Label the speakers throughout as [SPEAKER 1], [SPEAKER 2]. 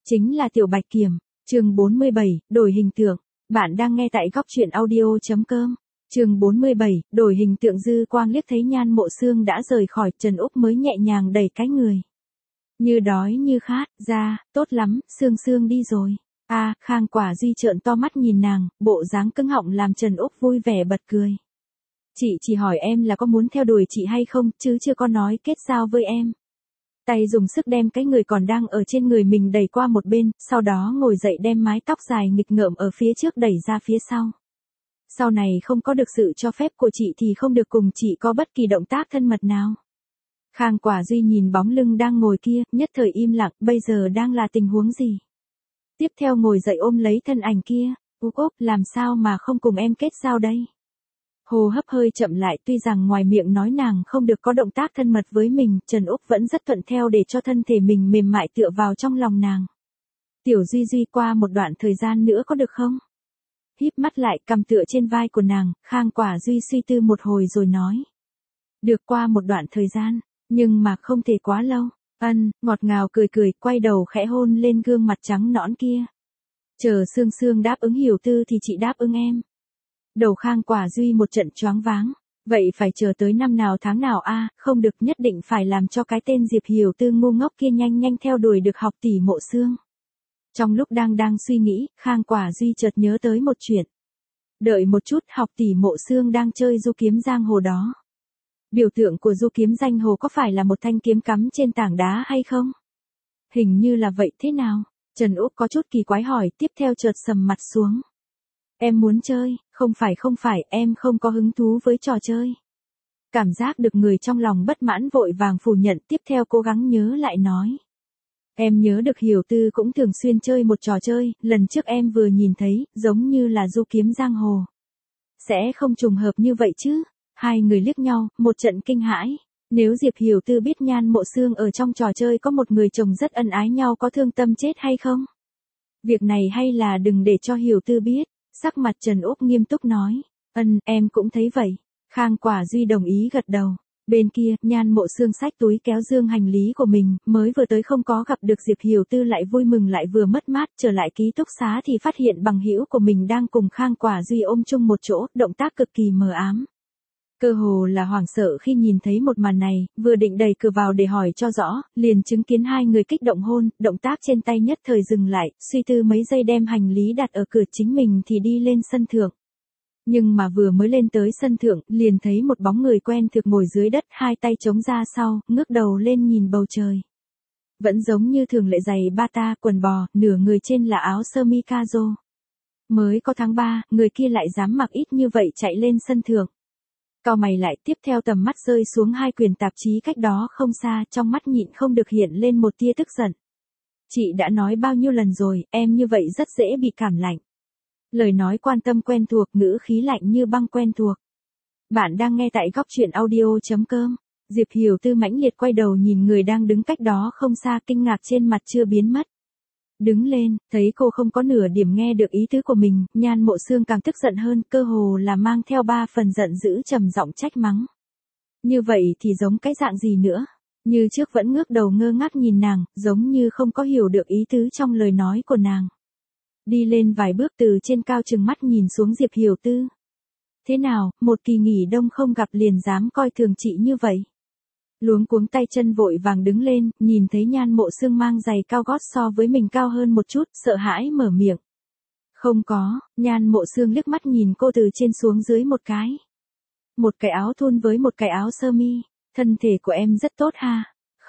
[SPEAKER 1] Chính là Tiểu Bạch Kiểm. Chương 47, đổi hình tượng. Bạn đang nghe tại góc truyện audio.com. Chương 47, đổi hình tượng. Dư Quang liếc thấy Nhan Mộ Sương đã rời khỏi, Trần Úc mới nhẹ nhàng đẩy cái người. Như đói như khát, ra, tốt lắm, Sương Sương đi rồi. Khang Quả Duy trợn to mắt nhìn nàng, bộ dáng cứng họng làm Trần Úc vui vẻ bật cười. Chị chỉ hỏi em là có muốn theo đuổi chị hay không, chứ chưa có nói kết giao với em. Tay dùng sức đem cái người còn đang ở trên người mình đẩy qua một bên, sau đó ngồi dậy đem mái tóc dài nghịch ngợm ở phía trước đẩy ra phía sau. Sau này không có được sự cho phép của chị thì không được cùng chị có bất kỳ động tác thân mật nào. Khang Quả Duy nhìn bóng lưng đang ngồi kia, nhất thời im lặng, bây giờ đang là tình huống gì? Tiếp theo ngồi dậy ôm lấy thân ảnh kia, Úc, làm sao mà không cùng em kết giao đây? Hô hấp hơi chậm lại, tuy rằng ngoài miệng nói nàng không được có động tác thân mật với mình, Trần Úc vẫn rất thuận theo để cho thân thể mình mềm mại tựa vào trong lòng nàng. Tiểu Duy Duy, qua một đoạn thời gian nữa có được không? Híp mắt lại, cầm tựa trên vai của nàng, Khang Quả Duy suy tư một hồi rồi nói. Được, qua một đoạn thời gian, nhưng mà không thể quá lâu. Ngọt ngào cười cười, quay đầu khẽ hôn lên gương mặt trắng nõn kia. Chờ Sương Sương đáp ứng Hiểu Tư thì chị đáp ứng em. Đầu Khang Quả Duy một trận choáng váng. Vậy phải chờ tới năm nào tháng nào không được, nhất định phải làm cho cái tên Diệp Hiểu Tư ngu ngốc kia nhanh nhanh theo đuổi được Học Tỷ Mộ Sương. Trong lúc đang suy nghĩ, Khang Quả Duy chợt nhớ tới một chuyện. Đợi một chút, Học Tỷ Mộ Sương đang chơi du kiếm giang hồ đó. Biểu tượng của du kiếm giang hồ có phải là một thanh kiếm cắm trên tảng đá hay không? Hình như là vậy, thế nào? Trần Úc có chút kỳ quái hỏi, tiếp theo chợt sầm mặt xuống. Em muốn chơi, không phải, em không có hứng thú với trò chơi. Cảm giác được người trong lòng bất mãn vội vàng phủ nhận, tiếp theo cố gắng nhớ lại nói. Em nhớ được Hiểu Tư cũng thường xuyên chơi một trò chơi, lần trước em vừa nhìn thấy, giống như là du kiếm giang hồ. Sẽ không trùng hợp như vậy chứ? Hai người liếc nhau, một trận kinh hãi. Nếu Diệp Hiểu Tư biết Nhan Mộ Sương ở trong trò chơi có một người chồng rất ân ái nhau, có thương tâm chết hay không? Việc này hay là đừng để cho Hiểu Tư biết. Sắc mặt Trần Úc nghiêm túc nói. Em cũng thấy vậy. Khang Quả Duy đồng ý gật đầu. Bên kia, Nhan Mộ Sương xách túi kéo dương hành lý của mình, mới vừa tới không có gặp được Diệp Hiểu Tư lại vui mừng lại vừa mất mát, trở lại ký túc xá thì phát hiện bằng hữu của mình đang cùng Khang Quả Duy ôm chung một chỗ, động tác cực kỳ mờ ám. Cơ hồ là hoảng sợ khi nhìn thấy một màn này, vừa định đẩy cửa vào để hỏi cho rõ, liền chứng kiến hai người kích động hôn, động tác trên tay nhất thời dừng lại, suy tư mấy giây đem hành lý đặt ở cửa chính mình thì đi lên sân thượng. Nhưng mà vừa mới lên tới sân thượng, liền thấy một bóng người quen thuộc ngồi dưới đất, hai tay chống ra sau, ngước đầu lên nhìn bầu trời. Vẫn giống như thường lệ, giày bata, quần bò, nửa người trên là áo sơ mi caro. Mới có tháng 3, người kia lại dám mặc ít như vậy chạy lên sân thượng. Cau mày lại, tiếp theo tầm mắt rơi xuống hai quyển tạp chí cách đó không xa, trong mắt nhịn không được hiện lên một tia tức giận. Chị đã nói bao nhiêu lần rồi, em như vậy rất dễ bị cảm lạnh. Lời nói quan tâm quen thuộc, ngữ khí lạnh như băng quen thuộc. Bạn đang nghe tại góc truyện audio.com. Diệp Hiểu Tư mãnh liệt quay đầu nhìn người đang đứng cách đó không xa, kinh ngạc trên mặt chưa biến mất. Đứng lên, thấy cô không có nửa điểm nghe được ý tứ của mình, Nhan Mộ Sương càng tức giận hơn, cơ hồ là mang theo 3 phần giận dữ trầm giọng trách mắng. Như vậy thì giống cái dạng gì nữa? Như trước vẫn ngước đầu ngơ ngác nhìn nàng, giống như không có hiểu được ý tứ trong lời nói của nàng. Đi lên vài bước từ trên cao trừng mắt nhìn xuống Diệp Hiểu Tư. Thế nào, một kỳ nghỉ đông không gặp liền dám coi thường chị như vậy? Luống cuống tay chân vội vàng đứng lên, nhìn thấy Nhan Mộ Sương mang giày cao gót so với mình cao hơn một chút, sợ hãi mở miệng. Không có, Nhan Mộ Sương liếc mắt nhìn cô từ trên xuống dưới một cái. Một cái áo thun với một cái áo sơ mi, thân thể của em rất tốt ha.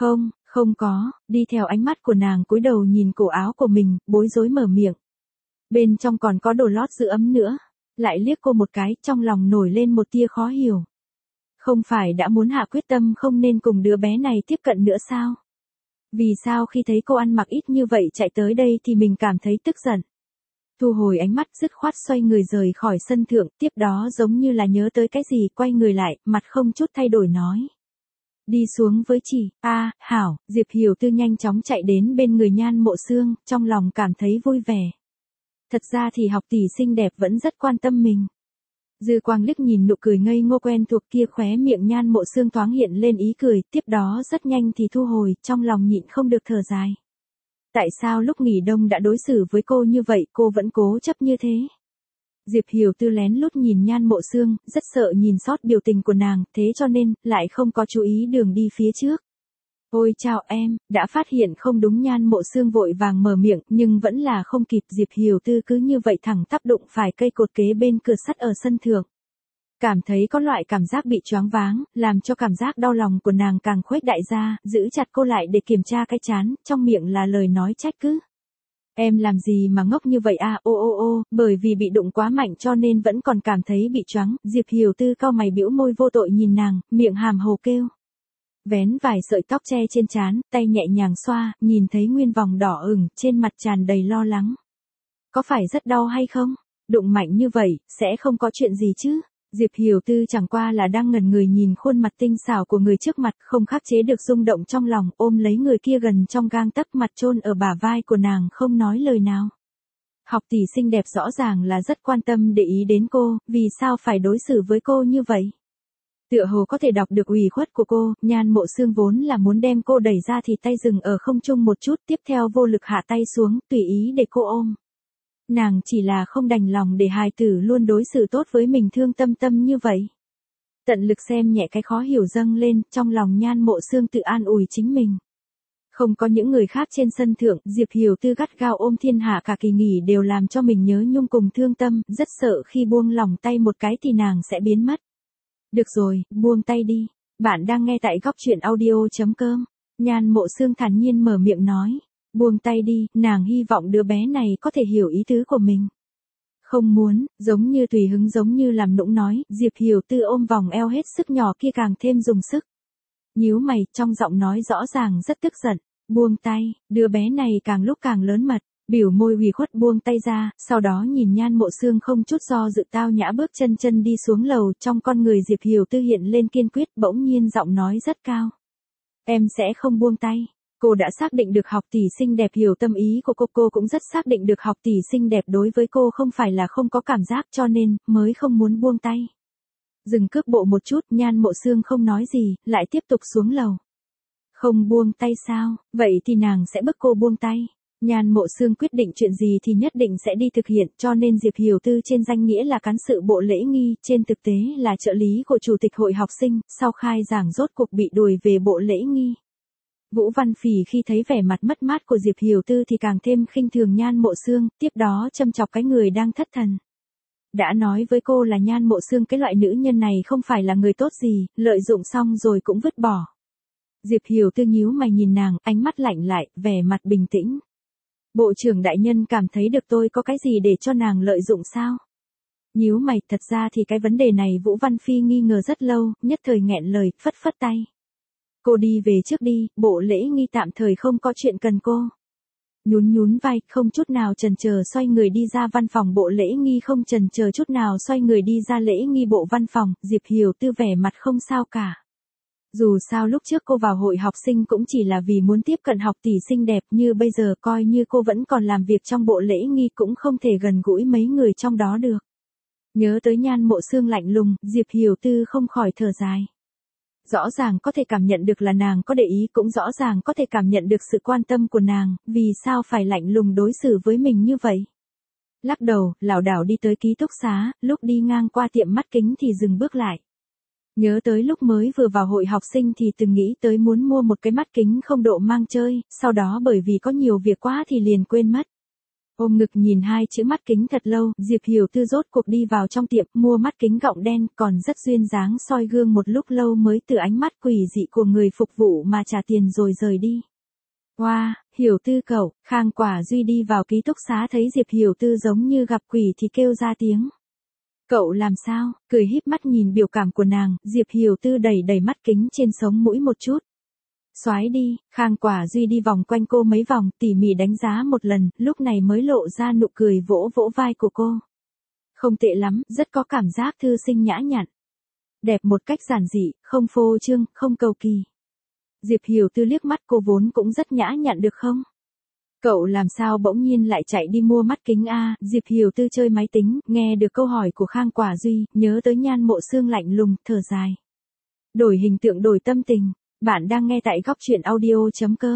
[SPEAKER 1] Không có, đi theo ánh mắt của nàng cúi đầu nhìn cổ áo của mình, bối rối mở miệng. Bên trong còn có đồ lót giữ ấm nữa. Lại liếc cô một cái, trong lòng nổi lên một tia khó hiểu. Không phải đã muốn hạ quyết tâm không nên cùng đứa bé này tiếp cận nữa sao? Vì sao khi thấy cô ăn mặc ít như vậy chạy tới đây thì mình cảm thấy tức giận? Thu hồi ánh mắt dứt khoát xoay người rời khỏi sân thượng, tiếp đó giống như là nhớ tới cái gì quay người lại, mặt không chút thay đổi nói. Đi xuống với chị. Hảo, Diệp Hiểu Tư nhanh chóng chạy đến bên người Nhan Mộ Sương, trong lòng cảm thấy vui vẻ. Thật ra thì học tỷ xinh đẹp vẫn rất quan tâm mình. Dư Quang liếc nhìn nụ cười ngây ngô quen thuộc kia, khóe miệng Nhan Mộ Sương thoáng hiện lên ý cười, tiếp đó rất nhanh thì thu hồi, trong lòng nhịn không được thở dài. Tại sao lúc nghỉ đông đã đối xử với cô như vậy, cô vẫn cố chấp như thế? Diệp Hiểu Tư lén lút nhìn Nhan Mộ Sương, rất sợ nhìn sót biểu tình của nàng, thế cho nên, lại không có chú ý đường đi phía trước. Ôi chào em, đã phát hiện không đúng. Nhan Mộ Sương vội vàng mở miệng, nhưng vẫn là không kịp. Diệp Hiểu Tư cứ như vậy thẳng tắp đụng phải cây cột kế bên cửa sắt ở sân thượng. Cảm thấy có loại cảm giác bị choáng váng, làm cho cảm giác đau lòng của nàng càng khuếch đại ra, giữ chặt cô lại để kiểm tra cái trán, trong miệng là lời nói trách cứ. Em làm gì mà ngốc như vậy à, ô, bởi vì bị đụng quá mạnh cho nên vẫn còn cảm thấy bị choáng. Diệp Hiểu Tư cau mày bĩu môi vô tội nhìn nàng, miệng hàm hồ kêu. Vén vài sợi tóc che trên trán, tay nhẹ nhàng xoa, nhìn thấy nguyên vòng đỏ ửng, trên mặt tràn đầy lo lắng. Có phải rất đau hay không? Đụng mạnh như vậy, sẽ không có chuyện gì chứ? Diệp Hiểu Tư chẳng qua là đang ngẩn người nhìn khuôn mặt tinh xảo của người trước mặt, không khắc chế được rung động trong lòng, ôm lấy người kia gần trong gang tấc, mặt chôn ở bả vai của nàng, không nói lời nào. Học tỷ xinh đẹp rõ ràng là rất quan tâm để ý đến cô, vì sao phải đối xử với cô như vậy? Tựa hồ có thể đọc được ủy khuất của cô, Nhan Mộ Sương vốn là muốn đem cô đẩy ra thì tay dừng ở không trung một chút, tiếp theo vô lực hạ tay xuống, tùy ý để cô ôm. Nàng chỉ là không đành lòng để hài tử luôn đối xử tốt với mình, thương tâm tâm như vậy. Tận lực xem nhẹ cái khó hiểu dâng lên, trong lòng Nhan Mộ Sương tự an ủi chính mình. Không có những người khác trên sân thượng, Diệp Hiểu Tư gắt gao ôm thiên hạ cả kỳ nghỉ đều làm cho mình nhớ nhung cùng thương tâm, rất sợ khi buông lỏng tay một cái thì nàng sẽ biến mất. Được rồi, buông tay đi. Bạn đang nghe tại góc truyện audio.com. Nhan Mộ Sương thản nhiên mở miệng nói. Buông tay đi, nàng hy vọng đứa bé này có thể hiểu ý tứ của mình. Không muốn, giống như tùy hứng, giống như làm nũng nói, Diệp Hiểu Tư ôm vòng eo hết sức nhỏ kia càng thêm dùng sức. Nhíu mày, trong giọng nói rõ ràng rất tức giận. Buông tay, đứa bé này càng lúc càng lớn mật. Biểu môi ủy khuất buông tay ra, sau đó nhìn Nhan Mộ Sương không chút do dự tao nhã bước chân đi xuống lầu, trong con người Diệp Hiểu Tư hiện lên kiên quyết, bỗng nhiên giọng nói rất cao. Em sẽ không buông tay. Cô đã xác định được học tỷ xinh đẹp hiểu tâm ý của cô cũng rất xác định được học tỷ xinh đẹp đối với cô không phải là không có cảm giác cho nên, mới không muốn buông tay. Dừng cước bộ một chút, Nhan Mộ Sương không nói gì, lại tiếp tục xuống lầu. Không buông tay sao, vậy thì nàng sẽ bức cô buông tay. Nhan Mộ Sương quyết định chuyện gì thì nhất định sẽ đi thực hiện, cho nên Diệp Hiểu Tư trên danh nghĩa là cán sự bộ lễ nghi, trên thực tế là trợ lý của chủ tịch hội học sinh, sau khai giảng rốt cuộc bị đuổi về bộ lễ nghi. Vũ Văn Phỉ khi thấy vẻ mặt mất mát của Diệp Hiểu Tư thì càng thêm khinh thường Nhan Mộ Sương, tiếp đó châm chọc cái người đang thất thần. Đã nói với cô là Nhan Mộ Sương cái loại nữ nhân này không phải là người tốt gì, lợi dụng xong rồi cũng vứt bỏ. Diệp Hiểu Tư nhíu mày nhìn nàng, ánh mắt lạnh lại, vẻ mặt bình tĩnh. Bộ trưởng đại nhân cảm thấy được tôi có cái gì để cho nàng lợi dụng sao? Nhíu mày, thật ra thì cái vấn đề này Vũ Văn Phi nghi ngờ rất lâu, nhất thời nghẹn lời, phất phất tay. Cô đi về trước đi, bộ lễ nghi tạm thời không có chuyện cần cô. Nhún vai, không chút nào chần chờ xoay người đi ra văn phòng bộ lễ nghi, không chần chờ chút nào xoay người đi ra lễ nghi bộ văn phòng, Diệp Hiểu Tư vẻ mặt không sao cả. Dù sao lúc trước cô vào hội học sinh cũng chỉ là vì muốn tiếp cận học tỷ xinh đẹp, như bây giờ coi như cô vẫn còn làm việc trong bộ lễ nghi cũng không thể gần gũi mấy người trong đó được. Nhớ tới Nhan Mộ Sương lạnh lùng, Diệp Hiểu Tư không khỏi thở dài. Rõ ràng có thể cảm nhận được là nàng có để ý, cũng rõ ràng có thể cảm nhận được sự quan tâm của nàng, vì sao phải lạnh lùng đối xử với mình như vậy. Lắc đầu, lảo đảo đi tới ký túc xá, lúc đi ngang qua tiệm mắt kính thì dừng bước lại. Nhớ tới lúc mới vừa vào hội học sinh thì từng nghĩ tới muốn mua một cái mắt kính không độ mang chơi, sau đó bởi vì có nhiều việc quá thì liền quên mất. Ôm ngực nhìn hai chữ mắt kính thật lâu, Diệp Hiểu Tư rốt cuộc đi vào trong tiệm, mua mắt kính gọng đen, còn rất duyên dáng soi gương một lúc lâu mới từ ánh mắt quỷ dị của người phục vụ mà trả tiền rồi rời đi. Wow, Hiểu Tư cậu, Khang Quả Duy đi vào ký túc xá thấy Diệp Hiểu Tư giống như gặp quỷ thì kêu ra tiếng. Cậu làm sao, cười híp mắt nhìn biểu cảm của nàng, Diệp Hiểu Tư đẩy mắt kính trên sống mũi một chút. Soái đi, Khang Quả Duy đi vòng quanh cô mấy vòng, tỉ mỉ đánh giá một lần, lúc này mới lộ ra nụ cười vỗ vỗ vai của cô. Không tệ lắm, rất có cảm giác thư sinh nhã nhặn. Đẹp một cách giản dị, không phô trương, không cầu kỳ. Diệp Hiểu Tư liếc mắt, cô vốn cũng rất nhã nhặn được không? Cậu làm sao bỗng nhiên lại chạy đi mua mắt kính a? Diệp Hiểu Tư chơi máy tính, nghe được câu hỏi của Khang Quả Duy, nhớ tới Nhan Mộ Sương lạnh lùng, thở dài. Đổi hình tượng đổi tâm tình. Bạn đang nghe tại góc truyện audio.com.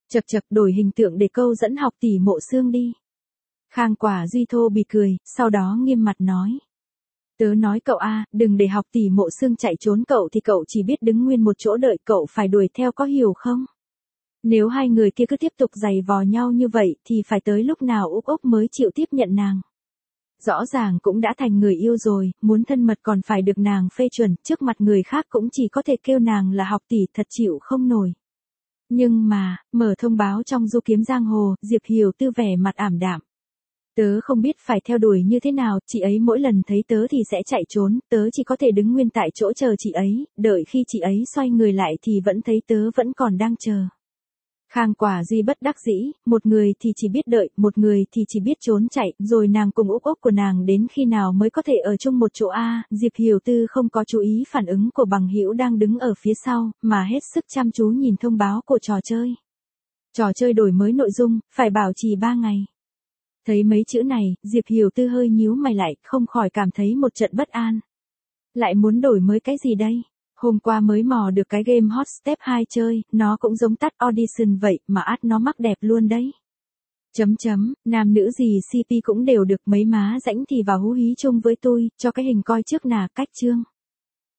[SPEAKER 1] Chậc chậc, đổi hình tượng để câu dẫn học tỷ Mộ Xương đi. Khang Quả Duy thô bỉ cười, sau đó nghiêm mặt nói. Tớ nói cậu đừng để học tỷ Mộ Xương chạy trốn cậu thì cậu chỉ biết đứng nguyên một chỗ đợi, cậu phải đuổi theo, có hiểu không? Nếu hai người kia cứ tiếp tục giày vò nhau như vậy thì phải tới lúc nào Úc Úc mới chịu tiếp nhận nàng. Rõ ràng cũng đã thành người yêu rồi, muốn thân mật còn phải được nàng phê chuẩn, trước mặt người khác cũng chỉ có thể kêu nàng là học tỷ, thật chịu không nổi. Nhưng mà, mở thông báo trong Du Kiếm Giang Hồ, Diệp Hiểu Tư vẻ mặt ảm đạm. Tớ không biết phải theo đuổi như thế nào, chị ấy mỗi lần thấy tớ thì sẽ chạy trốn, tớ chỉ có thể đứng nguyên tại chỗ chờ chị ấy, đợi khi chị ấy xoay người lại thì vẫn thấy tớ vẫn còn đang chờ. Khang Quả Duy bất đắc dĩ, một người thì chỉ biết đợi, một người thì chỉ biết trốn chạy, rồi nàng cùng Úc Úc của nàng đến khi nào mới có thể ở chung một chỗ Diệp Hiểu Tư không có chú ý phản ứng của bằng hữu đang đứng ở phía sau, mà hết sức chăm chú nhìn thông báo của trò chơi. Trò chơi đổi mới nội dung, phải bảo trì 3 ngày. Thấy mấy chữ này, Diệp Hiểu Tư hơi nhíu mày lại, không khỏi cảm thấy một trận bất an. Lại muốn đổi mới cái gì đây? Hôm qua mới mò được cái game Hot Step 2 chơi, nó cũng giống tắt Audition vậy mà nó mắc đẹp luôn đấy. Nam nữ gì CP cũng đều được, mấy má rãnh thì vào hú hí chung với tôi, cho cái hình coi trước cách chương.